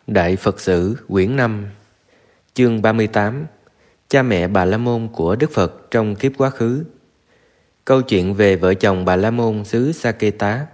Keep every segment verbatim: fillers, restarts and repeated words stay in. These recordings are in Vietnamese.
Đại Phật Sử quyển năm, chương ba mươi tám. Cha mẹ Bà La Môn của Đức Phật trong kiếp quá khứ. Câu chuyện về vợ chồng Bà La Môn xứ Saketa.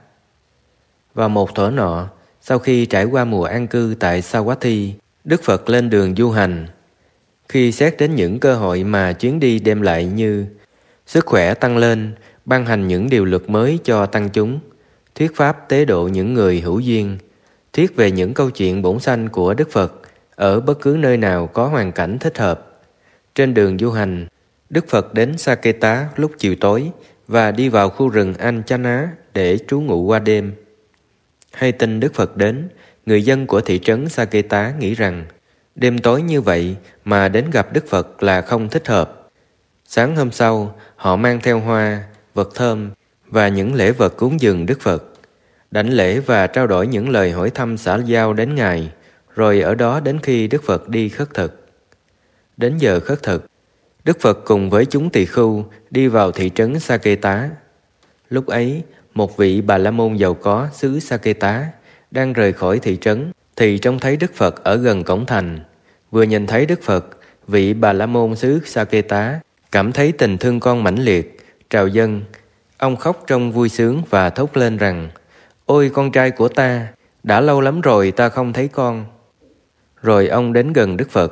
Vào một thuở nọ, sau khi trải qua mùa an cư tại Savatthi, Đức Phật lên đường du hành. Khi xét đến những cơ hội mà chuyến đi đem lại như sức khỏe tăng lên, ban hành những điều luật mới cho tăng chúng, thuyết pháp tế độ những người hữu duyên, thuyết về những câu chuyện bổn sanh của Đức Phật ở bất cứ nơi nào có hoàn cảnh thích hợp. Trên đường du hành, Đức Phật đến Saketa lúc chiều tối và đi vào khu rừng Anchana để trú ngụ qua đêm. Hay tin Đức Phật đến, người dân của thị trấn Saketa nghĩ rằng đêm tối như vậy mà đến gặp Đức Phật là không thích hợp. Sáng hôm sau, họ mang theo hoa, vật thơm và những lễ vật cúng dường Đức Phật, đảnh lễ và trao đổi những lời hỏi thăm xã giao đến Ngài, rồi ở đó đến khi Đức Phật đi khất thực. Đến giờ khất thực, Đức Phật cùng với chúng tỳ khưu đi vào thị trấn Saketa. Lúc ấy, một vị Bà La Môn giàu có xứ Saketa đang rời khỏi thị trấn, thì trông thấy Đức Phật ở gần cổng thành. Vừa nhìn thấy Đức Phật, vị Bà La Môn xứ Saketa cảm thấy tình thương con mãnh liệt, trào dâng. Ông khóc trong vui sướng và thốt lên rằng: "Ôi con trai của ta, đã lâu lắm rồi ta không thấy con." Rồi ông đến gần Đức Phật.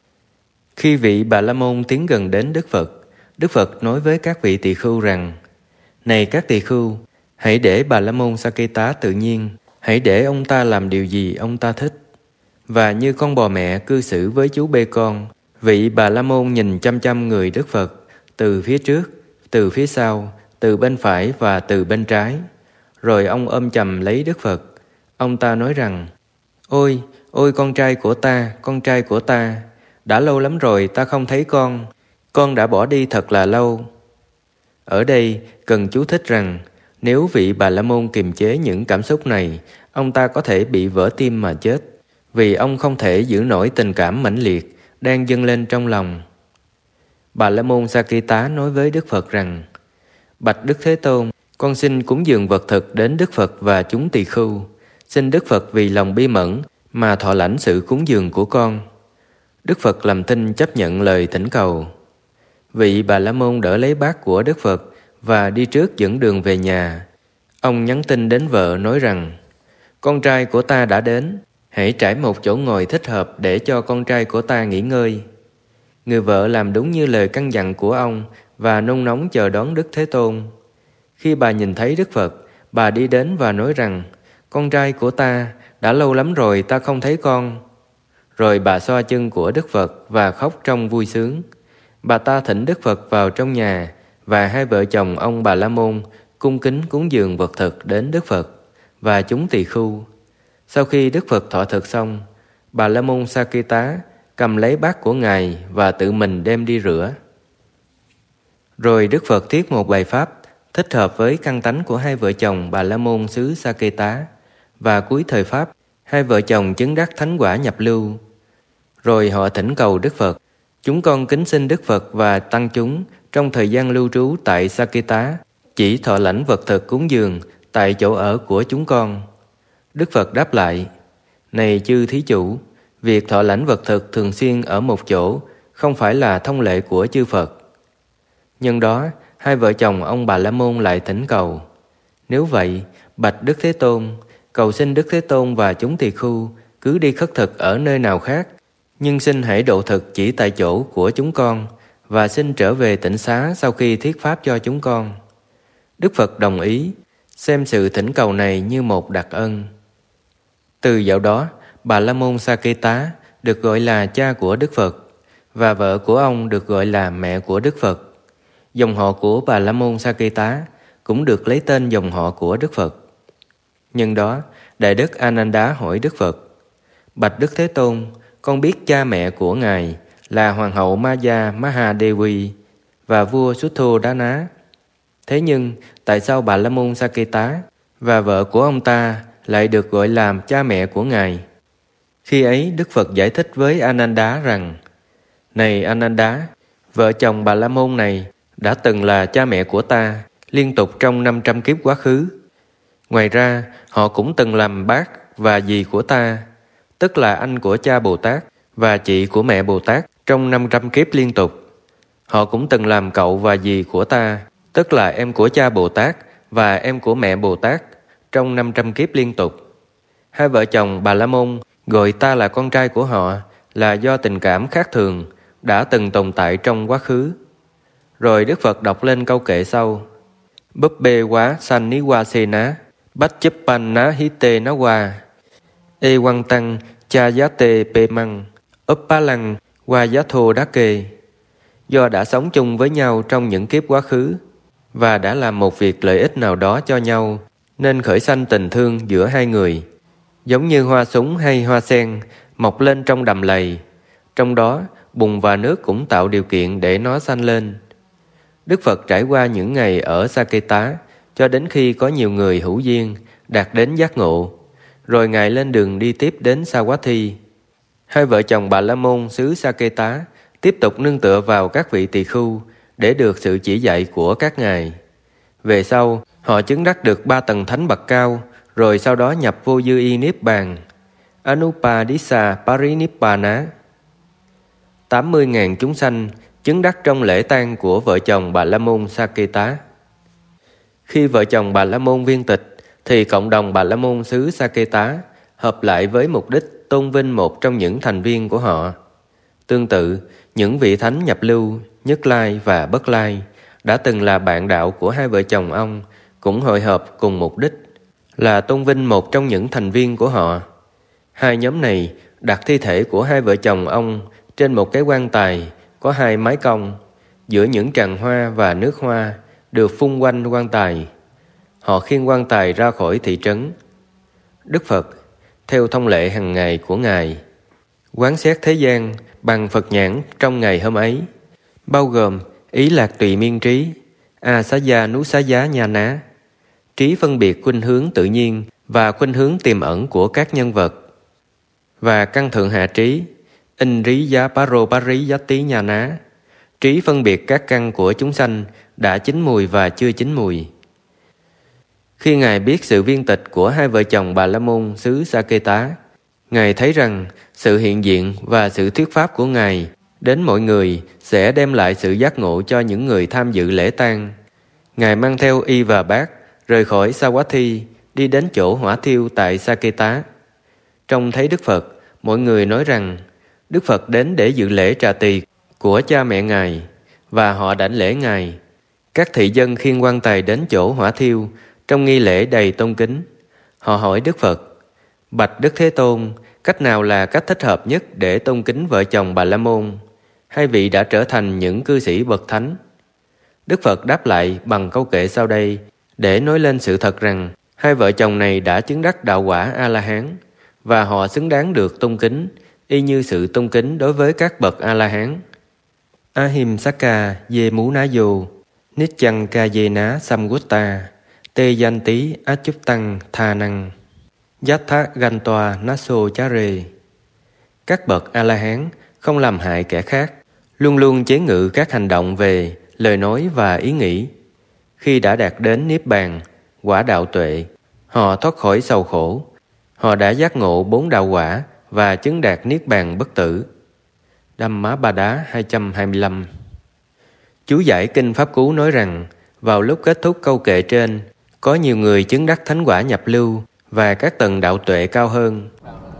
Khi vị Bà La Môn tiến gần đến Đức Phật, Đức Phật nói với các vị tỳ khưu rằng: "Này các tỳ khưu, hãy để Bà La Môn Saketa tự nhiên, hãy để ông ta làm điều gì ông ta thích." Và như con bò mẹ cư xử với chú bê con, vị Bà La Môn nhìn chăm chăm người Đức Phật, từ phía trước, từ phía sau, từ bên phải và từ bên trái. Rồi ông ôm chầm lấy Đức Phật. Ông ta nói rằng: Ôi, ôi con trai của ta, con trai của ta, đã lâu lắm rồi ta không thấy con, con đã bỏ đi thật là lâu. Ở đây cần chú thích rằng, nếu vị Bà La Môn kiềm chế những cảm xúc này, ông ta có thể bị vỡ tim mà chết, vì ông không thể giữ nổi tình cảm mãnh liệt đang dâng lên trong lòng. Bà La Môn Saketa nói với Đức Phật rằng: Bạch Đức Thế Tôn, con xin cúng dường vật thực đến Đức Phật và chúng tỳ khưu. Xin Đức Phật vì lòng bi mẫn mà thọ lãnh sự cúng dường của con. Đức Phật làm thinh chấp nhận lời thỉnh cầu. Vị Bà La Môn đỡ lấy bát của Đức Phật và đi trước dẫn đường về nhà. Ông nhắn tin đến vợ nói rằng: Con trai của ta đã đến, hãy trải một chỗ ngồi thích hợp để cho con trai của ta nghỉ ngơi. Người vợ làm đúng như lời căn dặn của ông và nôn nóng chờ đón Đức Thế Tôn. Khi bà nhìn thấy Đức Phật, bà đi đến và nói rằng: Con trai của ta, đã lâu lắm rồi ta không thấy con. Rồi bà xoa chân của Đức Phật và khóc trong vui sướng. Bà ta thỉnh Đức Phật vào trong nhà, và hai vợ chồng ông Bà La Môn cung kính cúng dường vật thực đến Đức Phật và chúng tỳ khưu. Sau khi Đức Phật thọ thực xong, Bà La Môn Saketa cầm lấy bát của Ngài và tự mình đem đi rửa. Rồi Đức Phật thuyết một bài pháp thích hợp với căn tánh của hai vợ chồng Bà La Môn xứ Saketa, và cuối thời pháp, hai vợ chồng chứng đắc thánh quả nhập lưu. Rồi họ thỉnh cầu Đức Phật: Chúng con kính xin Đức Phật và tăng chúng trong thời gian lưu trú tại Saketa chỉ thọ lãnh vật thực cúng dường tại chỗ ở của chúng con. Đức Phật đáp lại: Này chư thí chủ, việc thọ lãnh vật thực thường xuyên ở một chỗ không phải là thông lệ của chư Phật. Nhân đó, hai vợ chồng ông Bà La Môn lại thỉnh cầu: Nếu vậy, bạch Đức Thế Tôn, cầu xin Đức Thế Tôn và chúng tỳ khưu cứ đi khất thực ở nơi nào khác, nhưng xin hãy độ thực chỉ tại chỗ của chúng con, và xin trở về tịnh xá sau khi thuyết pháp cho chúng con. Đức Phật đồng ý, xem sự thỉnh cầu này như một đặc ân. Từ dạo đó, Bà La Môn Saketa được gọi là cha của Đức Phật, và vợ của ông được gọi là mẹ của Đức Phật. Dòng họ của Bà La Môn Saketa cũng được lấy tên dòng họ của Đức Phật. Nhân đó, Đại Đức Ananda hỏi Đức Phật: Bạch Đức Thế Tôn, con biết cha mẹ của Ngài là Hoàng hậu Maya Mahadevi và vua Sutthodana. Thế nhưng, tại sao Bà La Môn Saketa và vợ của ông ta lại được gọi là cha mẹ của Ngài? Khi ấy, Đức Phật giải thích với Ananda rằng: Này Ananda, vợ chồng Bà La Môn này đã từng là cha mẹ của ta liên tục trong năm trăm kiếp quá khứ. Ngoài ra, họ cũng từng làm bác và dì của ta. tức là anh của cha Bồ Tát và chị của mẹ Bồ Tát trong năm trăm kiếp liên tục. Họ cũng từng làm cậu và dì của ta, tức là em của cha Bồ Tát và em của mẹ Bồ Tát trong năm trăm kiếp liên tục. Hai vợ chồng Bà La Môn gọi ta là con trai của họ là do tình cảm khác thường đã từng tồn tại trong quá khứ. Rồi Đức Phật đọc lên câu kệ sau: Búp bê quá sanh ní qua xê ná, bách chấp pan ná hí tê ná qua, ê quăng tăng cha giá tê pê măng, ấp bá lăng qua giá thô đá kê. Do đã sống chung với nhau trong những kiếp quá khứ và đã làm một việc lợi ích nào đó cho nhau, nên khởi sanh tình thương giữa hai người, giống như hoa súng hay hoa sen mọc lên trong đầm lầy. Trong đó, bùn và nước cũng tạo điều kiện để nó sanh lên. Đức Phật trải qua những ngày ở Saketa cho đến khi có nhiều người hữu duyên đạt đến giác ngộ, rồi Ngài lên đường đi tiếp đến Savatthi. Hai vợ chồng Bà La Môn xứ Saketa tiếp tục nương tựa vào các vị tỳ khưu để được sự chỉ dạy của các ngài. Về sau, họ chứng đắc được ba tầng thánh bậc cao, rồi sau đó nhập vô dư y niết bàn, Anupadisa Parinibbana. tám mươi nghìn chúng sanh chứng đắc trong lễ tang của vợ chồng Bà La Môn Saketa. Khi vợ chồng Bà La Môn viên tịch, thì cộng đồng Bà La Môn xứ Saketa hợp lại với mục đích tôn vinh một trong những thành viên của họ. Tương tự, những vị thánh nhập lưu, Nhất Lai và Bất Lai đã từng là bạn đạo của hai vợ chồng ông, cũng hội hợp cùng mục đích là tôn vinh một trong những thành viên của họ. Hai nhóm này đặt thi thể của hai vợ chồng ông trên một cái quan tài có hai mái cong, giữa những tràng hoa và nước hoa được phun quanh quan tài. Họ khiêng quan tài ra khỏi thị trấn. Đức Phật, theo thông lệ hàng ngày của Ngài, quán xét thế gian bằng Phật nhãn trong ngày hôm ấy, bao gồm ý lạc tùy miên trí, a xá gia nú xá giá nha ná, trí phân biệt khuynh hướng tự nhiên và khuynh hướng tiềm ẩn của các nhân vật, và căn thượng hạ trí, in rí giá paro parí giá tí nha ná, trí phân biệt các căn của chúng sanh đã chín mùi và chưa chín mùi. Khi Ngài biết sự viên tịch của hai vợ chồng Bà La Môn xứ Saketa, Ngài thấy rằng sự hiện diện và sự thuyết pháp của Ngài đến mọi người sẽ đem lại sự giác ngộ cho những người tham dự lễ tang. Ngài mang theo y và bát rời khỏi Savatthi, đi đến chỗ hỏa thiêu tại Saketa. Trông thấy Đức Phật, mọi người nói rằng Đức Phật đến để dự lễ trà tỳ của cha mẹ Ngài, và họ đảnh lễ Ngài. Các thị dân khiêng quan tài đến chỗ hỏa thiêu trong nghi lễ đầy tôn kính. Họ hỏi Đức Phật: Bạch Đức Thế Tôn, cách nào là cách thích hợp nhất để tôn kính vợ chồng Bà La Môn? Hai vị đã trở thành những cư sĩ bậc thánh. Đức Phật đáp lại bằng câu kệ sau đây để nói lên sự thật rằng hai vợ chồng này đã chứng đắc đạo quả A-la-hán, và họ xứng đáng được tôn kính y như sự tôn kính đối với các bậc A-la-hán. Ahimsaka ye mú ná vô, Nichang ca ye ná samgutta, tê danh tí át chúc tăng tha năng, giác thác gan toa naso chá rê. Các bậc A-la-hán không làm hại kẻ khác, luôn luôn chế ngự các hành động về lời nói và ý nghĩ. Khi đã đạt đến Niết Bàn, quả đạo tuệ, họ thoát khỏi sầu khổ. Họ đã giác ngộ bốn đạo quả và chứng đạt Niết Bàn bất tử. Đâm Má Ba Đá hai trăm hai mươi lăm. Chú giải Kinh Pháp Cú nói rằng, vào lúc kết thúc câu kệ trên, có nhiều người chứng đắc thánh quả nhập lưu và các tầng đạo tuệ cao hơn.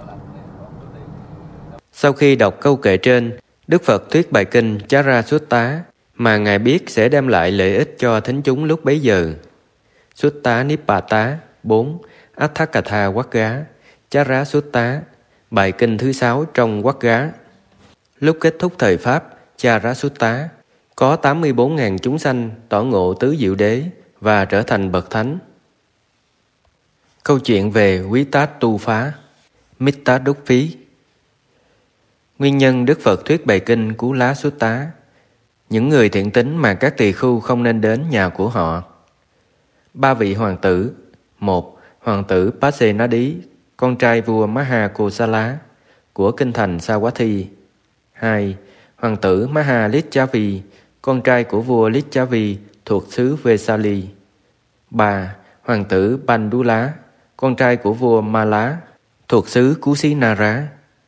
Sau khi đọc câu kệ trên, Đức Phật thuyết bài kinh Chara Sutta mà Ngài biết sẽ đem lại lợi ích cho thính chúng lúc bấy giờ. Sutta Nibbata bốn, Atthakatha Wagga, Chara Sutta, bài kinh thứ sáu trong Wagga. Lúc kết thúc thời Pháp Chara Sutta, có tám mươi bốn nghìn chúng sanh tỏ ngộ tứ diệu đế và trở thành bậc thánh. Câu chuyện về quý tát tu phá, Mitta đúc phí. Nguyên nhân Đức Phật thuyết bài kinh Cú Lá Sutta, những người thiện tín mà các tỳ khưu không nên đến nhà của họ. Ba vị hoàng tử. Một, hoàng tử Pasenadi, con trai vua Maha Kosala của kinh thành Savatthi. Hai, hoàng tử Maha Licchavi, con trai của vua Licchavi thuộc xứ Vesali. Ba, hoàng tử Bandula, con trai của vua Mala thuộc xứ Kusinara.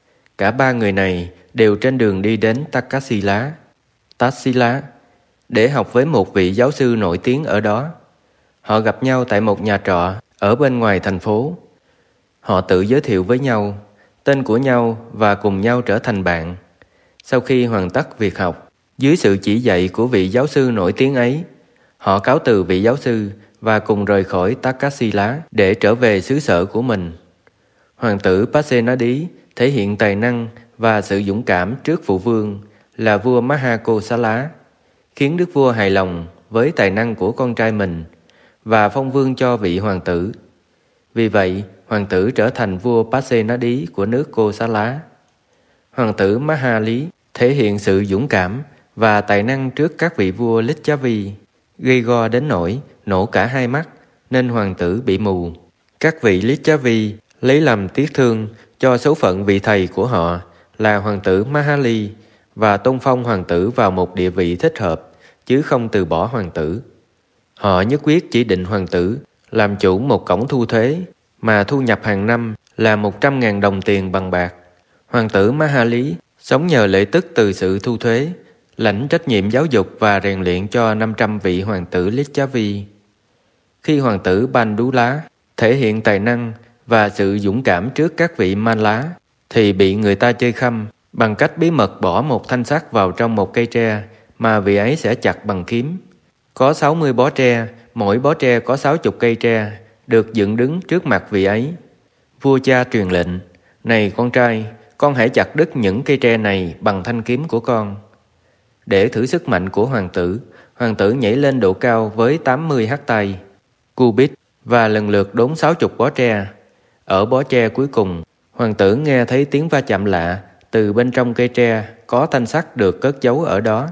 Cả ba người này đều trên đường đi đến Takasila, Tassila, để học với một vị giáo sư nổi tiếng ở đó. Họ gặp nhau tại một nhà trọ ở bên ngoài thành phố. Họ tự giới thiệu với nhau, tên của nhau và cùng nhau trở thành bạn. Sau khi hoàn tất việc học, dưới sự chỉ dạy của vị giáo sư nổi tiếng ấy, họ cáo từ vị giáo sư và cùng rời khỏi Takasila để trở về xứ sở của mình. Hoàng tử Pasenadi thể hiện tài năng và sự dũng cảm trước phụ vương là vua Mahakosala, khiến đức vua hài lòng với tài năng của con trai mình và phong vương cho vị hoàng tử. Vì vậy, hoàng tử trở thành vua Pasenadi của nước Kosala. Hoàng tử Mahali thể hiện sự dũng cảm và tài năng trước các vị vua Lichavi, gây go đến nỗi nổ cả hai mắt nên hoàng tử bị mù. Các vị Lichavi lấy làm tiếc thương cho số phận vị thầy của họ là hoàng tử Mahali và tôn phong hoàng tử vào một địa vị thích hợp, chứ không từ bỏ hoàng tử. Họ nhất quyết chỉ định hoàng tử làm chủ một cổng thu thuế mà thu nhập hàng năm là một trăm ngàn đồng tiền bằng bạc. Hoàng tử Mahali sống nhờ lợi tức từ sự thu thuế, lãnh trách nhiệm giáo dục và rèn luyện cho năm trăm vị hoàng tử Lichavi. Khi hoàng tử Bandula thể hiện tài năng và sự dũng cảm trước các vị Manla, thì bị người ta chơi khăm bằng cách bí mật bỏ một thanh sắt vào trong một cây tre mà vị ấy sẽ chặt bằng kiếm. Có sáu mươi bó tre, mỗi bó tre có sáu mươi cây tre, được dựng đứng trước mặt vị ấy. Vua cha truyền lệnh: "Này con trai, con hãy chặt đứt những cây tre này bằng thanh kiếm của con." Để thử sức mạnh của hoàng tử, hoàng tử nhảy lên độ cao với tám mươi hắt tay, cubit, và lần lượt đốn sáu mươi bó tre. Ở bó tre cuối cùng, hoàng tử nghe thấy tiếng va chạm lạ từ bên trong cây tre có thanh sắt được cất giấu ở đó.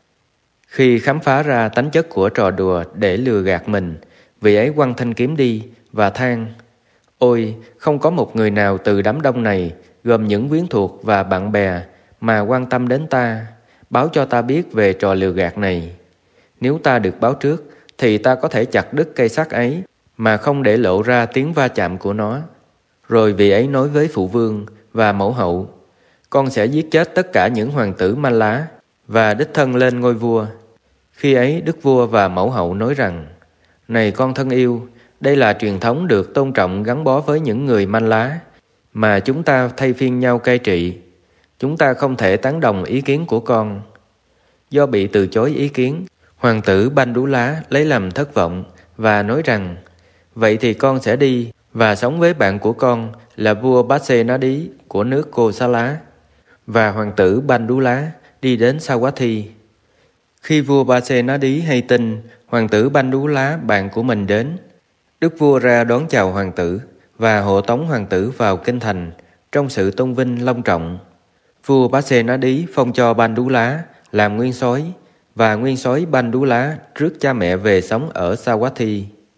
Khi khám phá ra tánh chất của trò đùa để lừa gạt mình, vị ấy quăng thanh kiếm đi và than: "Ôi, không có một người nào từ đám đông này, gồm những quyến thuộc và bạn bè, mà quan tâm đến ta, báo cho ta biết về trò lừa gạt này. Nếu ta được báo trước, thì ta có thể chặt đứt cây sắt ấy mà không để lộ ra tiếng va chạm của nó." Rồi vị ấy nói với phụ vương và mẫu hậu: "Con sẽ giết chết tất cả những hoàng tử Manh Lá và đích thân lên ngôi vua." Khi ấy đức vua và mẫu hậu nói rằng: "Này con thân yêu, đây là truyền thống được tôn trọng gắn bó với những người Manh Lá, mà chúng ta thay phiên nhau cai trị. Chúng ta không thể tán đồng ý kiến của con." Do bị từ chối ý kiến, hoàng tử Bandula lấy làm thất vọng và nói rằng: "Vậy thì con sẽ đi và sống với bạn của con là vua Pasenadi của nước Kosala." Và hoàng tử Bandula đi đến Sawathi. Khi vua Pasenadi hay tin hoàng tử Bandula bạn của mình đến, đức vua ra đón chào hoàng tử và hộ tống hoàng tử vào kinh thành trong sự tôn vinh long trọng. Vua Pasenadi phong cho Bandula làm nguyên soái, và nguyên soái Bandula rước cha mẹ về sống ở Sawathi.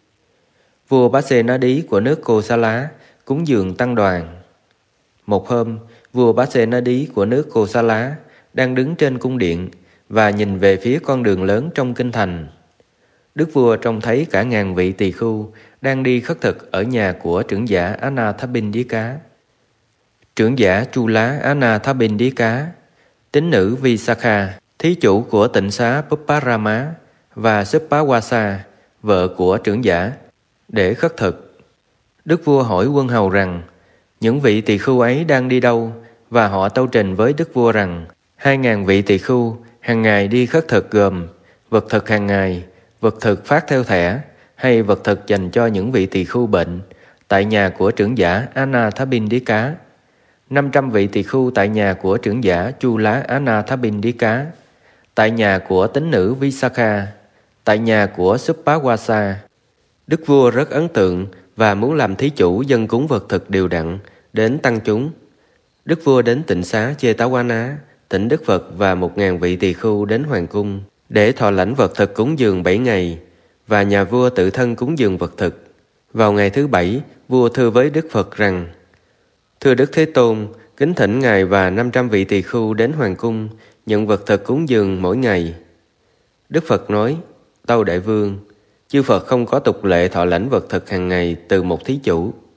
Vua Pasenadi của nước Kosala cúng dường tăng đoàn. Một hôm, vua Pasenadi của nước Kosala đang đứng trên cung điện và nhìn về phía con đường lớn trong kinh thành. Đức vua trông thấy cả ngàn vị tỳ khưu đang đi khất thực ở nhà của trưởng giả Anathapindika. Trưởng giả Chula Anathapindika, tín nữ Visakha, thí chủ của tịnh xá Puparama, và Suppawasa, vợ của trưởng giả, để khất thực. Đức vua hỏi quân hầu rằng những vị tỳ khưu ấy đang đi đâu, và họ tâu trình với đức vua rằng hai ngàn vị tỳ khưu hàng ngày đi khất thực gồm vật thực hàng ngày, vật thực phát theo thẻ, hay vật thực dành cho những vị tỳ khưu bệnh tại nhà của trưởng giả Anathapindika, năm trăm vị tỳ khưu tại nhà của trưởng giả Chula Anathapindika, tại nhà của tín nữ Visakha, tại nhà của Suppawasa. Đức vua rất ấn tượng và muốn làm thí chủ dân cúng vật thực đều đặn đến tăng chúng. Đức vua đến tịnh xá Chetawana, thỉnh Đức Phật và một ngàn vị tỳ khưu đến hoàng cung để thọ lãnh vật thực cúng dường bảy ngày, và nhà vua tự thân cúng dường vật thực. Vào ngày thứ bảy, vua thưa với Đức Phật rằng: "Thưa Đức Thế Tôn, kính thỉnh Ngài và năm trăm vị tỳ khưu đến hoàng cung nhận vật thực cúng dường mỗi ngày." Đức Phật nói: "Tâu đại vương, chư Phật không có tục lệ thọ lãnh vật thực hàng ngày từ một thí chủ.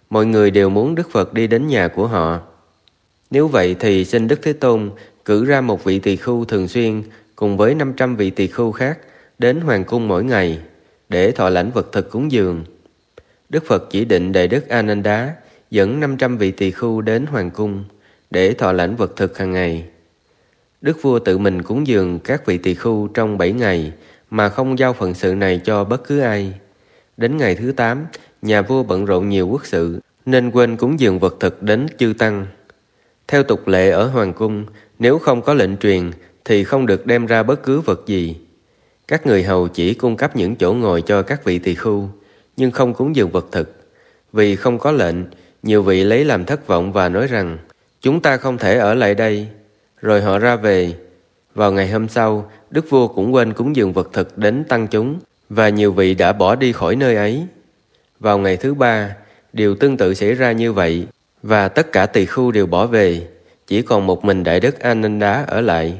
mọi người đều muốn Đức Phật đi đến nhà của họ. Nếu vậy thì xin Đức Thế Tôn cử ra một vị tỳ khưu thường xuyên cùng với năm trăm vị tỳ khưu khác đến hoàng cung mỗi ngày để thọ lãnh vật thực cúng dường. Đức Phật chỉ định Đại Đức A Nan Đá dẫn năm trăm vị tỳ khưu đến hoàng cung để thọ lãnh vật thực hàng ngày. Đức vua tự mình cúng dường các vị tỳ khưu trong bảy ngày mà không giao phận sự này cho bất cứ ai. Đến ngày thứ tám, nhà vua bận rộn nhiều quốc sự nên quên cúng dường vật thực đến chư tăng. Theo tục lệ ở hoàng cung, nếu không có lệnh truyền thì không được đem ra bất cứ vật gì. Các người hầu chỉ cung cấp những chỗ ngồi cho các vị tỳ khưu, nhưng không cúng dường vật thực. Vì không có lệnh, nhiều vị lấy làm thất vọng và nói rằng chúng ta không thể ở lại đây. Rồi họ ra về. Vào ngày hôm sau, đức vua cũng quên cúng dường vật thực đến tăng chúng, và nhiều vị đã bỏ đi khỏi nơi ấy. Vào ngày thứ ba, điều tương tự xảy ra như vậy, và tất cả tỳ khưu đều bỏ về, chỉ còn một mình Đại Đức A Nan Đá ở lại.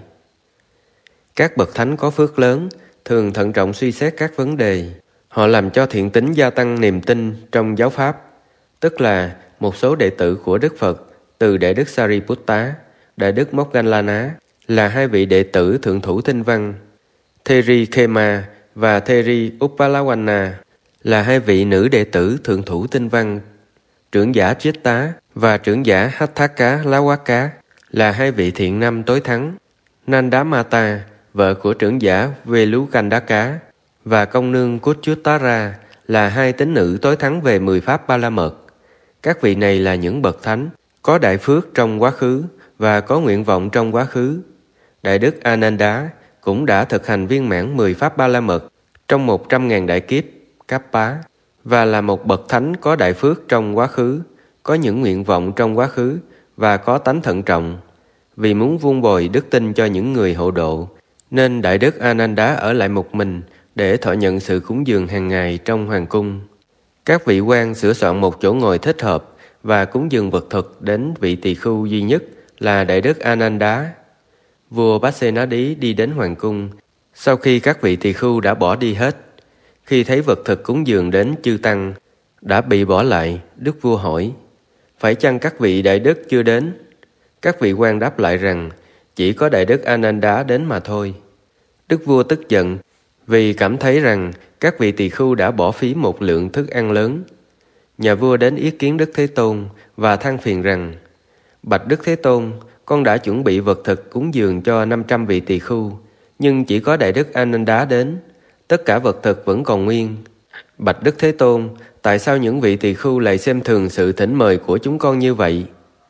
Các bậc thánh có phước lớn thường thận trọng suy xét các vấn đề. Họ làm cho thiện tín gia tăng niềm tin trong giáo pháp, tức là một số đệ tử của Đức Phật từ Đại Đức Sariputta, Đại Đức Moggallana là hai vị đệ tử thượng thủ tinh văn, Theri Khema và Theri Uppalawanna là hai vị nữ đệ tử thượng thủ tinh văn, trưởng giả Chitta và trưởng giả Hatthaka Lawaka là hai vị thiện nam tối thắng, Nandamata, vợ của trưởng giả Velukandaka, và công nương Kuchuttara là hai tín nữ tối thắng về mười pháp ba la mật. Các vị này là những bậc thánh có đại phước trong quá khứ và có nguyện vọng trong quá khứ. Đại Đức A Nan Đá cũng đã thực hành viên mãn mười pháp ba la mật trong một trăm ngàn đại kiếp Kappa, và là một bậc thánh có đại phước trong quá khứ, có những nguyện vọng trong quá khứ và có tánh thận trọng. Vì muốn vun bồi đức tin cho những người hộ độ, nên Đại Đức A Nan Đá ở lại một mình để thọ nhận sự cúng dường hàng ngày trong hoàng cung. Các vị quan sửa soạn một chỗ ngồi thích hợp và cúng dường vật thực đến vị tỳ khưu duy nhất là Đại Đức A Nan Đá. Vua Pasenadi đi đến hoàng cung sau khi các vị tỳ khưu đã bỏ đi hết. Khi thấy vật thực cúng dường đến chư tăng đã bị bỏ lại, đức vua hỏi: phải chăng các vị đại đức chưa đến? Các vị quan đáp lại rằng chỉ có Đại Đức A Nan Đá đến mà thôi. Đức vua tức giận vì cảm thấy rằng các vị tỳ khưu đã bỏ phí một lượng thức ăn lớn. Nhà vua đến ý kiến Đức Thế Tôn và than phiền rằng: bạch Đức Thế Tôn, con đã chuẩn bị vật thực cúng dường cho năm trăm vị tỳ khưu, nhưng chỉ có Đại Đức A Nan Đá đến, tất cả vật thực vẫn còn nguyên. Bạch Đức Thế Tôn, tại sao những vị tỳ khưu lại xem thường sự thỉnh mời của chúng con như vậy?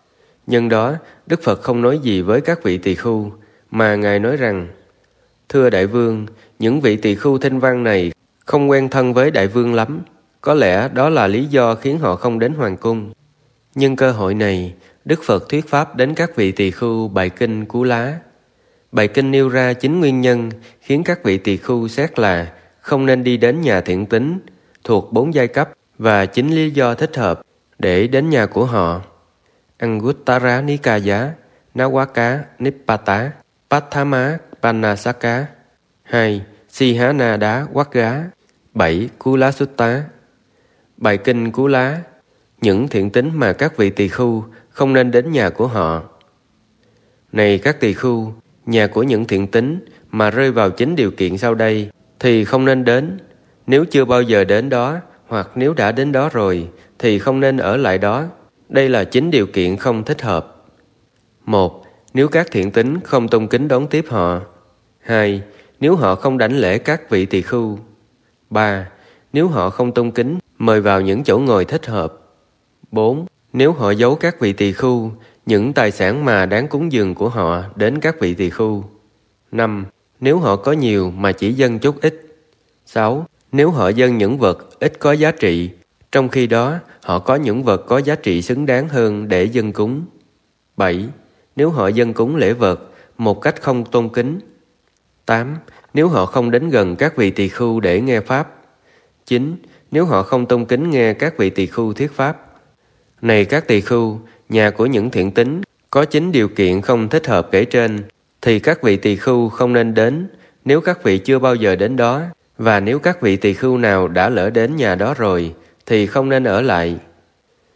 Nhân đó, Đức Phật không nói gì với các vị tỳ khưu, mà Ngài nói rằng: thưa Đại Vương, những vị tỳ khưu thinh văn này không quen thân với Đại Vương lắm, có lẽ đó là lý do khiến họ không đến hoàng cung. Nhân cơ hội này, Đức Phật thuyết pháp đến các vị tỳ khưu bài kinh Cú Lá. Bài kinh nêu ra chín nguyên nhân khiến các vị tỳ khưu xét là không nên đi đến nhà thiện tín thuộc bốn giai cấp, và chín lý do thích hợp để đến nhà của họ: Anguttara Nikaya, Nawaka Nippata, Patthama Panasaka. Hai. Sihana Đá Quát Gá. Bảy. Cú Lá Sutta. Bài kinh Cú Lá: những thiện tín mà các vị tỳ khưu không nên đến nhà của họ. Này các tỳ khưu, nhà của những thiện tín mà rơi vào chín điều kiện sau đây thì không nên đến. Nếu chưa bao giờ đến đó, hoặc nếu đã đến đó rồi, thì không nên ở lại đó. Đây là chín điều kiện không thích hợp. Một. Nếu các thiện tín không tôn kính đón tiếp họ. Hai. Nếu họ không đảnh lễ các vị tỳ khưu. Ba. Nếu họ không tôn kính mời vào những chỗ ngồi thích hợp. Bốn. Nếu họ giấu các vị tỳ khưu những tài sản mà đáng cúng dường của họ đến các vị tỳ khưu. Năm. Nếu họ có nhiều mà chỉ dâng chút ít. Sáu. Nếu họ dâng những vật ít có giá trị, trong khi đó họ có những vật có giá trị xứng đáng hơn để dâng cúng. Bảy. Nếu họ dâng cúng lễ vật một cách không tôn kính. Tám. Nếu họ không đến gần các vị tỳ khưu để nghe pháp. Chín. Nếu họ không tôn kính nghe các vị tỳ khưu thuyết pháp. Này các tỳ khưu, nhà của những thiện tín có chín điều kiện không thích hợp kể trên, thì các vị tỳ khưu không nên đến nếu các vị chưa bao giờ đến đó, và nếu các vị tỳ khưu nào đã lỡ đến nhà đó rồi thì không nên ở lại.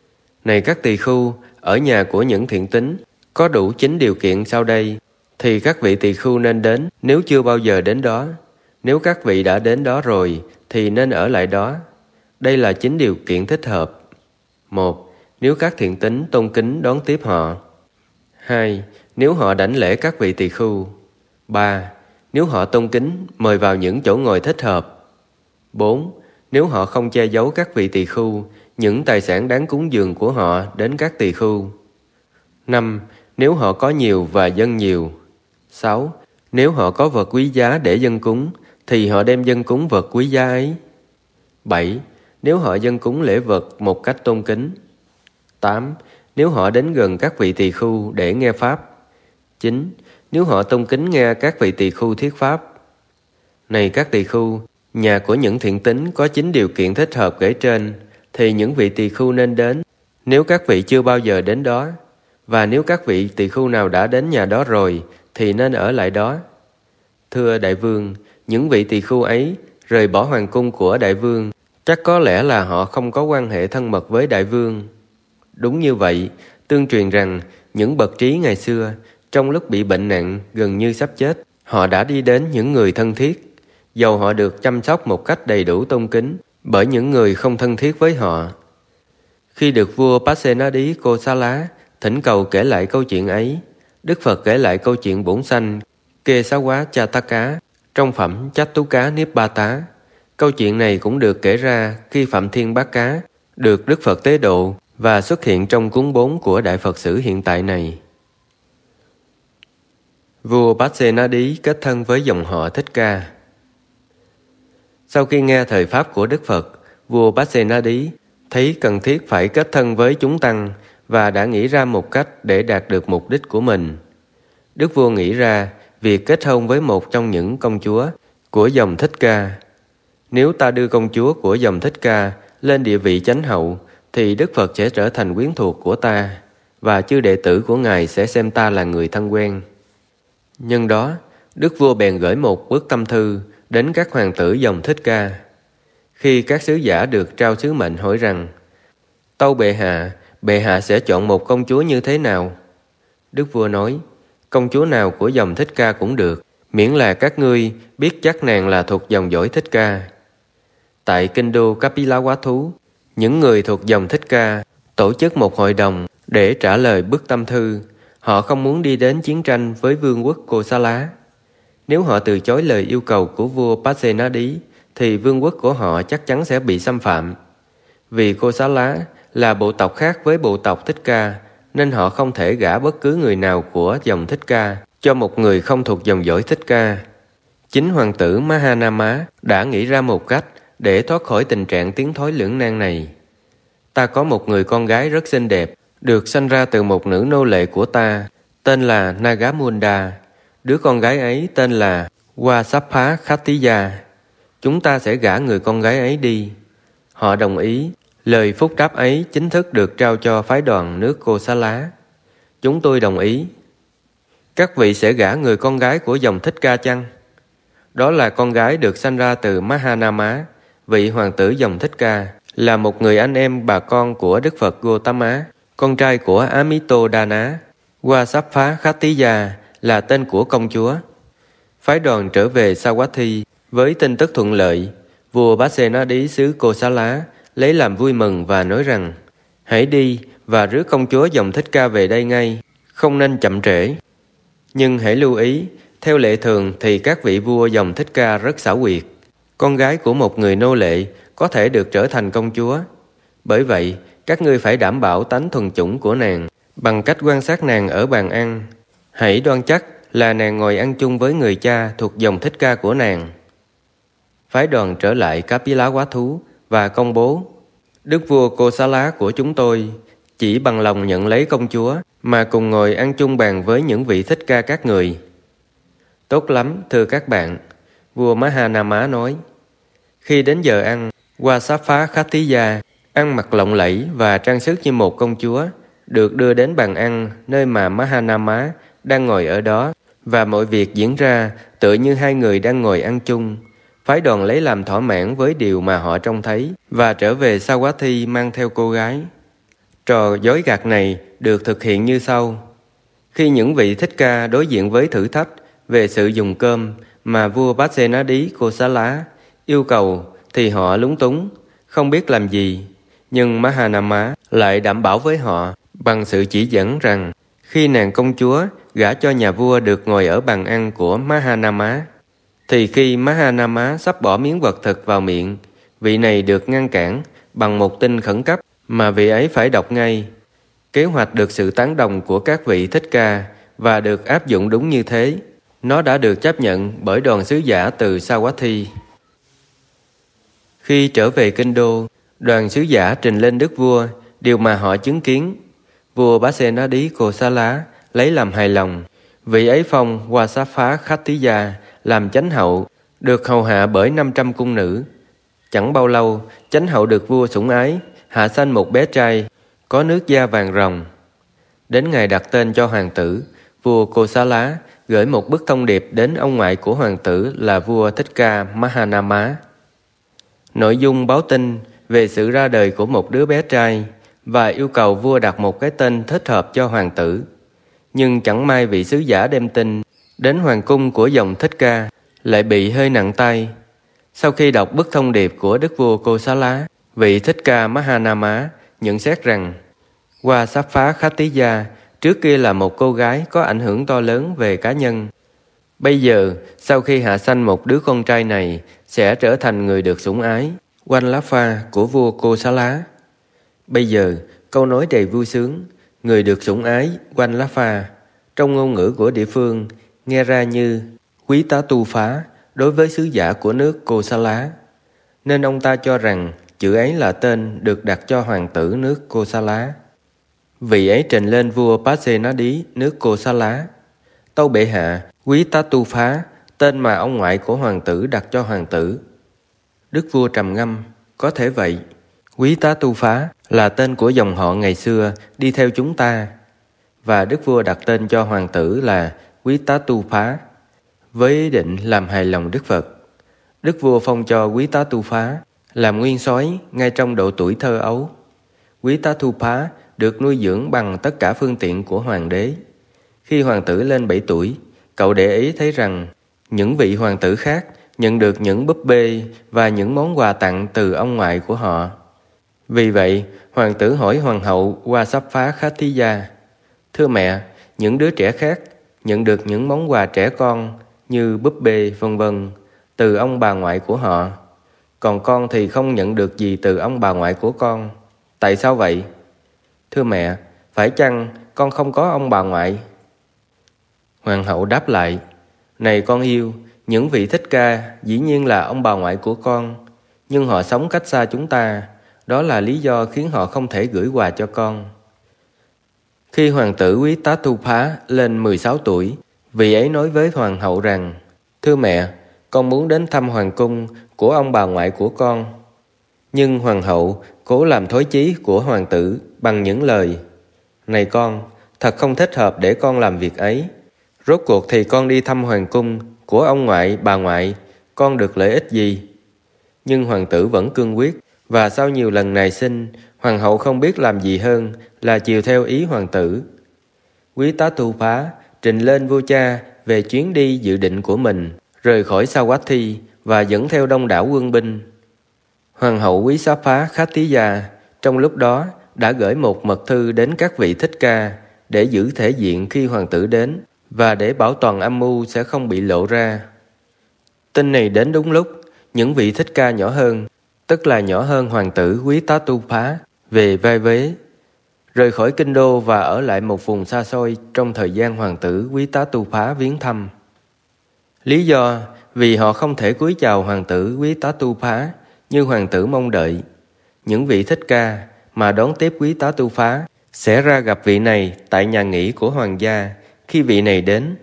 Này các tỳ khưu, ở nhà của những thiện tín có đủ chín điều kiện sau đây, thì các vị tỳ khưu nên đến nếu chưa bao giờ đến đó. Nếu các vị đã đến đó rồi, thì nên ở lại đó. Đây là chín điều kiện thích hợp. Một. Nếu các thiện tín tôn kính đón tiếp họ. Hai. Nếu họ đảnh lễ các vị tỳ khưu. Ba. Nếu họ tôn kính mời vào những chỗ ngồi thích hợp. Bốn. Nếu họ không che giấu các vị tỳ khưu những tài sản đáng cúng dường của họ đến các tỳ khưu. Năm. Nếu họ có nhiều và dâng nhiều. Sáu. Nếu họ có vật quý giá để dâng cúng, thì họ đem dâng cúng vật quý giá ấy. Bảy. Nếu họ dâng cúng lễ vật một cách tôn kính. Tám. Nếu họ đến gần các vị tỳ khưu để nghe pháp. Chín. Nếu họ tôn kính nghe các vị tỳ khưu thuyết pháp. Này các tỳ khưu, nhà của những thiện tín có chín điều kiện thích hợp kể trên, thì những vị tỳ khưu nên đến nếu các vị chưa bao giờ đến đó, và nếu các vị tỳ khưu nào đã đến nhà đó rồi thì nên ở lại đó. Thưa đại vương, những vị tỳ khưu ấy rời bỏ hoàng cung của đại vương, chắc có lẽ là họ không có quan hệ thân mật với đại vương. Đúng như vậy, tương truyền rằng những bậc trí ngày xưa, trong lúc bị bệnh nặng gần như sắp chết, họ đã đi đến những người thân thiết, dầu họ được chăm sóc một cách đầy đủ tôn kính bởi những người không thân thiết với họ. Khi được vua Pasenadi Kosala thỉnh cầu kể lại câu chuyện ấy, Đức Phật kể lại câu chuyện bổn sanh Kesava Chataka trong phẩm Chattuka Nibbata. Câu chuyện này cũng được kể ra khi Phạm Thiên Bát Cá được Đức Phật tế độ và xuất hiện trong cuốn bốn của Đại Phật sử hiện tại này. Vua Pasenadi kết thân với dòng họ Thích Ca. Sau khi nghe thời pháp của Đức Phật, vua Pasenadi thấy cần thiết phải kết thân với chúng tăng và đã nghĩ ra một cách để đạt được mục đích của mình. Đức vua nghĩ ra việc kết hôn với một trong những công chúa của dòng Thích Ca. Nếu ta đưa công chúa của dòng Thích Ca lên địa vị chánh hậu, thì Đức Phật sẽ trở thành quyến thuộc của ta, và chư đệ tử của Ngài sẽ xem ta là người thân quen. Nhân đó, Đức vua bèn gửi một bức tâm thư đến các hoàng tử dòng Thích Ca. Khi các sứ giả được trao sứ mệnh hỏi rằng: Tâu bệ hạ, bệ hạ sẽ chọn một công chúa như thế nào? Đức vua nói: Công chúa nào của dòng Thích Ca cũng được, miễn là các ngươi biết chắc nàng là thuộc dòng dõi Thích Ca. Tại kinh đô Kapilavatthu, những người thuộc dòng Thích Ca tổ chức một hội đồng để trả lời bức tâm thư. Họ không muốn đi đến chiến tranh với vương quốc Kosala. Nếu họ từ chối lời yêu cầu của vua Pasenadi, thì vương quốc của họ chắc chắn sẽ bị xâm phạm. Vì Kosala là bộ tộc khác với bộ tộc Thích Ca, nên họ không thể gả bất cứ người nào của dòng Thích Ca cho một người không thuộc dòng dõi Thích Ca. Chính hoàng tử Mahanama đã nghĩ ra một cách để thoát khỏi tình trạng tiến thoái lưỡng nan này. Ta có một người con gái rất xinh đẹp, được sanh ra từ một nữ nô lệ của ta, tên là Nagamunda. Đứa con gái ấy tên là Wasapha Khatiya. Chúng ta sẽ gả người con gái ấy đi. Họ đồng ý. Lời phúc đáp ấy chính thức được trao cho phái đoàn nước Kosala. Chúng tôi đồng ý. Các vị sẽ gả người con gái của dòng Thích Ca chăng? Đó là con gái được sanh ra từ Mahanama, vị hoàng tử dòng Thích Ca, là một người anh em bà con của Đức Phật Gotama, con trai của Amitodana. Wasapha Khatiya là tên của công chúa. Phái đoàn trở về Sawathi với tin tức thuận lợi. Vua Pasenadi xứ Kosala lấy làm vui mừng và nói rằng: Hãy đi và rước công chúa dòng Thích Ca về đây ngay, không nên chậm trễ. Nhưng hãy lưu ý, theo lệ thường thì các vị vua dòng Thích Ca rất xảo quyệt. Con gái của một người nô lệ có thể được trở thành công chúa. Bởi vậy, các ngươi phải đảm bảo tánh thuần chủng của nàng bằng cách quan sát nàng ở bàn ăn. Hãy đoan chắc là nàng ngồi ăn chung với người cha thuộc dòng Thích Ca của nàng. Phái đoàn trở lại Kapilavatthu và công bố: Đức vua Kosala của chúng tôi chỉ bằng lòng nhận lấy công chúa mà cùng ngồi ăn chung bàn với những vị Thích Ca các người. Tốt lắm, thưa các bạn, vua Mahanama nói. Khi đến giờ ăn, Wasapha Khatiya ăn mặc lộng lẫy và trang sức như một công chúa, được đưa đến bàn ăn nơi mà Mahanama đang ngồi ở đó, và mọi việc diễn ra tựa như hai người đang ngồi ăn chung. Phái đoàn lấy làm thỏa mãn với điều mà họ trông thấy và trở về Sawathi mang theo cô gái. Trò dối gạt này được thực hiện như sau. Khi những vị thích ca đối diện với thử thách về sự dùng cơm mà vua Pasenadi Kosala yêu cầu thì họ lúng túng, không biết làm gì. Nhưng Mahanama lại đảm bảo với họ bằng sự chỉ dẫn rằng khi nàng công chúa gả cho nhà vua được ngồi ở bàn ăn của Mahanama, thì khi Mahanama sắp bỏ miếng vật thực vào miệng, vị này được ngăn cản bằng một tin khẩn cấp mà vị ấy phải đọc ngay. Kế hoạch được sự tán đồng của các vị thích ca và được áp dụng đúng như thế. Nó đã được chấp nhận bởi đoàn sứ giả từ Savatthi. Khi trở về kinh đô, đoàn sứ giả trình lên đức vua điều mà họ chứng kiến. Vua Pasenadi Kosala lấy làm hài lòng. Vị ấy phong Wasapha Khattiya làm chánh hậu, được hầu hạ bởi năm trăm cung nữ. Chẳng bao lâu, chánh hậu được vua sủng ái, hạ sanh một bé trai có nước da vàng ròng. Đến ngày đặt tên cho hoàng tử, vua Kosala gửi một bức thông điệp đến ông ngoại của hoàng tử là vua Thích Ca Mahanama. Nội dung báo tin về sự ra đời của một đứa bé trai và yêu cầu vua đặt một cái tên thích hợp cho hoàng tử. Nhưng chẳng may vị sứ giả đem tin đến hoàng cung của dòng Thích Ca lại bị hơi nặng tay. Sau khi đọc bức thông điệp của đức vua Kosala, vị Thích Ca Mahanama nhận xét rằng Wasapha Khattiya trước kia là một cô gái có ảnh hưởng to lớn về cá nhân. Bây giờ, sau khi hạ sanh một đứa con trai này, sẽ trở thành người được sủng ái, Wallapha của vua Kosala. Bây giờ, câu nói đầy vui sướng, người được sủng ái, Wallapha, trong ngôn ngữ của địa phương, nghe ra như quý tá tu phá đối với sứ giả của nước Kosala. Nên ông ta cho rằng chữ ấy là tên được đặt cho hoàng tử nước Kosala. Vị ấy trình lên vua Pasenadi nước Kosala: tâu bệ hạ, quý tá tu phá, tên mà ông ngoại của hoàng tử đặt cho hoàng tử. Đức vua trầm ngâm: có thể vậy. Quý tá tu phá là tên của dòng họ ngày xưa đi theo chúng ta. Và đức vua đặt tên cho hoàng tử là quý tá tu phá, với ý định làm hài lòng Đức Phật. Đức vua phong cho quý tá tu phá làm nguyên soái ngay trong độ tuổi thơ ấu. Quý tá tu phá được nuôi dưỡng bằng tất cả phương tiện của hoàng đế. Khi hoàng tử lên bảy tuổi, cậu để ý thấy rằng những vị hoàng tử khác nhận được những búp bê và những món quà tặng từ ông ngoại của họ. Vì vậy, hoàng tử hỏi hoàng hậu Wasapha Khattiya: thưa mẹ, những đứa trẻ khác nhận được những món quà trẻ con như búp bê vân vân từ ông bà ngoại của họ, còn con thì không nhận được gì từ ông bà ngoại của con. Tại sao vậy? Thưa mẹ, phải chăng con không có ông bà ngoại? Hoàng hậu đáp lại: này con yêu, những vị thích ca dĩ nhiên là ông bà ngoại của con, nhưng họ sống cách xa chúng ta. Đó là lý do khiến họ không thể gửi quà cho con. Khi hoàng tử Quý Tá Tu Phá lên mười sáu tuổi, vị ấy nói với hoàng hậu rằng: thưa mẹ, con muốn đến thăm hoàng cung của ông bà ngoại của con. Nhưng hoàng hậu cố làm thối chí của hoàng tử bằng những lời: này con, thật không thích hợp để con làm việc ấy. Rốt cuộc thì con đi thăm hoàng cung của ông ngoại bà ngoại, con được lợi ích gì? Nhưng hoàng tử vẫn cương quyết, và sau nhiều lần nài xin, hoàng hậu không biết làm gì hơn là chiều theo ý hoàng tử. Quý Tá Tu Phá trình lên vua cha về chuyến đi dự định của mình, rời khỏi Savatthi và dẫn theo đông đảo quân binh. Hoàng hậu Quý Sáp Phá Khattiya trong lúc đó đã gửi một mật thư đến các vị thích ca để giữ thể diện khi hoàng tử đến và để bảo toàn âm mưu sẽ không bị lộ ra. Tin này đến đúng lúc, những vị thích ca nhỏ hơn, tức là nhỏ hơn hoàng tử Quý Tá Tu Phá, về vai vế, rời khỏi kinh đô và ở lại một vùng xa xôi trong thời gian hoàng tử Quý Tá Tu Phá viếng thăm. Lý do vì họ không thể cúi chào hoàng tử Quý Tá Tu Phá như hoàng tử mong đợi. Những vị thích ca mà đón tiếp Quý Tá Tu Phá sẽ ra gặp vị này tại nhà nghỉ của hoàng gia khi vị này đến.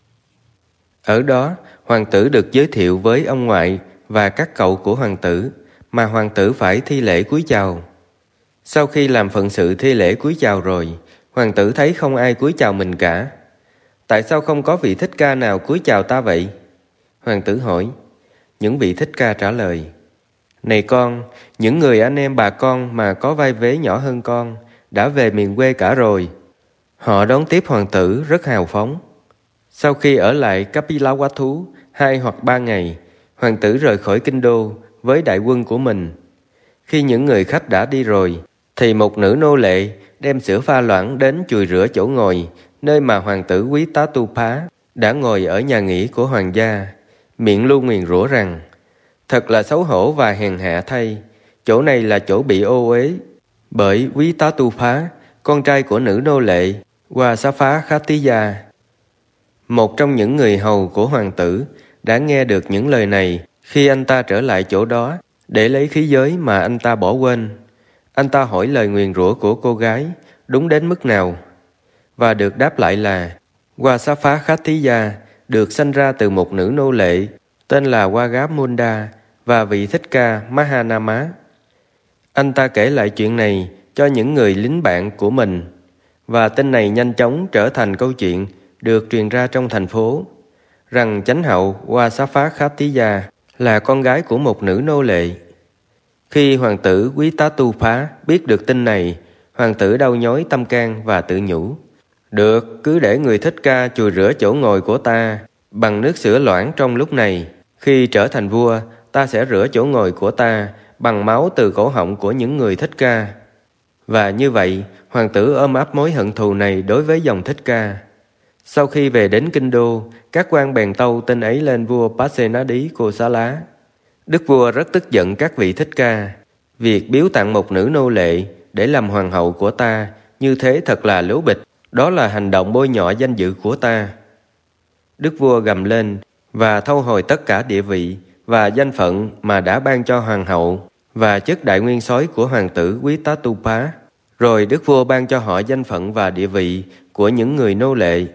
Ở đó, hoàng tử được giới thiệu với ông ngoại và các cậu của hoàng tử mà hoàng tử phải thi lễ cúi chào. Sau khi làm phận sự thi lễ cúi chào rồi, hoàng tử thấy không ai cúi chào mình cả. Tại sao không có vị thích ca nào cúi chào ta vậy? Hoàng tử hỏi. Những vị thích ca trả lời: này con, những người anh em bà con mà có vai vế nhỏ hơn con đã về miền quê cả rồi. Họ đón tiếp hoàng tử rất hào phóng. Sau khi ở lại Kapilavatthu hai hoặc ba ngày, hoàng tử rời khỏi kinh đô với đại quân của mình. Khi những người khách đã đi rồi, thì một nữ nô lệ đem sữa pha loãng đến chùi rửa chỗ ngồi, nơi mà hoàng tử Quý Tá Tu Phá đã ngồi ở nhà nghỉ của hoàng gia, miệng luôn nguyền rủa rằng: thật là xấu hổ và hèn hạ thay, chỗ này là chỗ bị ô uế bởi Quý Tá Tu Phá, con trai của nữ nô lệ Wasaphá Khattiya. Một trong những người hầu của hoàng tử đã nghe được những lời này khi anh ta trở lại chỗ đó để lấy khí giới mà anh ta bỏ quên. Anh ta hỏi lời nguyền rủa của cô gái đúng đến mức nào, và được đáp lại là Wasaphá Khattiya được sanh ra từ một nữ nô lệ tên là Wagamunda và vị thích ca Mahanama. Anh ta kể lại chuyện này cho những người lính bạn của mình, và tin này nhanh chóng trở thành câu chuyện được truyền ra trong thành phố, rằng chánh hậu Wasaphá Khattiya là con gái của một nữ nô lệ. Khi hoàng tử Quý Tá Tu Phá biết được tin này, hoàng tử đau nhói tâm can và tự nhủ: được, cứ để người thích ca chùi rửa chỗ ngồi của ta bằng nước sữa loãng trong lúc này. Khi trở thành vua, ta sẽ rửa chỗ ngồi của ta bằng máu từ cổ họng của những người thích ca. Và như vậy, hoàng tử ôm ấp mối hận thù này đối với dòng thích ca. Sau khi về đến kinh đô, các quan bèn tâu tin ấy lên vua Pasenadi Kosala. Đức vua rất tức giận các vị thích ca. Việc biếu tặng một nữ nô lệ để làm hoàng hậu của ta như thế thật là lố bịch, đó là hành động bôi nhọ danh dự của ta. Đức vua gầm lên và thâu hồi tất cả địa vị và danh phận mà đã ban cho hoàng hậu và chức đại nguyên soái của hoàng tử Quý Tá Tu Phá. Rồi đức vua ban cho họ danh phận và địa vị của những người nô lệ.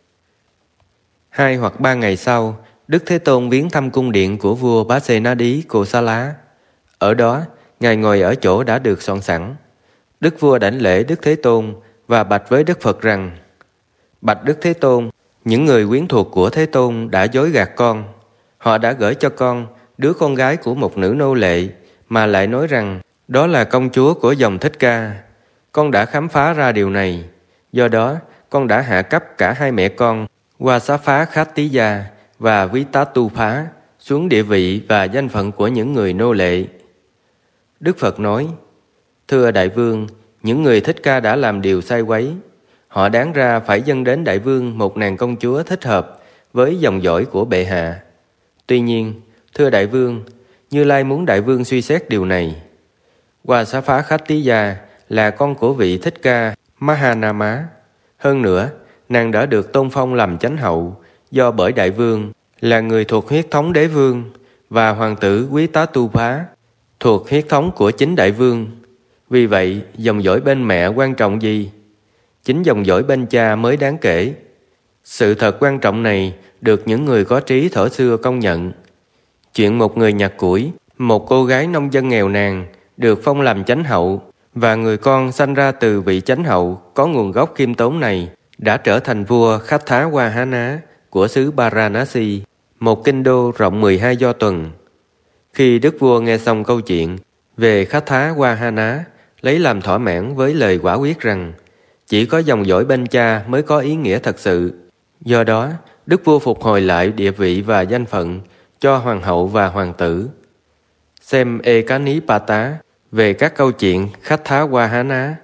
Hai hoặc ba ngày sau, Đức Thế Tôn viếng thăm cung điện của vua Pasenadi Kosala. Ở đó, Ngài ngồi ở chỗ đã được soạn sẵn. Đức vua đảnh lễ Đức Thế Tôn và bạch với Đức Phật rằng: bạch Đức Thế Tôn, những người quyến thuộc của Thế Tôn đã dối gạt con. Họ đã gửi cho con đứa con gái của một nữ nô lệ, mà lại nói rằng đó là công chúa của dòng thích ca. Con đã khám phá ra điều này. Do đó, con đã hạ cấp cả hai mẹ con, Wasaphá Khattiya và Quý Tá Tu Phá, xuống địa vị và danh phận của những người nô lệ. Đức Phật nói: thưa đại vương, những người thích ca đã làm điều sai quấy. Họ đáng ra phải dâng đến đại vương một nàng công chúa thích hợp với dòng dõi của bệ hạ. Tuy nhiên, thưa đại vương, Như Lai muốn đại vương suy xét điều này. Wasaphá Khattiya là con của vị thích ca Mahanama. Hơn nữa, nàng đã được tôn phong làm chánh hậu do bởi đại vương là người thuộc huyết thống đế vương, và hoàng tử Quý Tá Tu Phá thuộc huyết thống của chính đại vương. Vì vậy, dòng dõi bên mẹ quan trọng gì? Chính dòng dõi bên cha mới đáng kể. Sự thật quan trọng này được những người có trí thuở xưa công nhận. Chuyện một người nhặt củi, một cô gái nông dân nghèo nàn được phong làm chánh hậu, và người con sanh ra từ vị chánh hậu có nguồn gốc khiêm tốn này đã trở thành vua Khatthá Wahana của xứ Varanasi, một kinh đô rộng mười hai do tuần. Khi đức vua nghe xong câu chuyện về Khatthá Wahana, lấy làm thỏa mãn với lời quả quyết rằng chỉ có dòng dõi bên cha mới có ý nghĩa thật sự. Do đó, đức vua phục hồi lại địa vị và danh phận cho hoàng hậu và hoàng tử. Xem Ekani Pata về các câu chuyện Khatthá Wahana.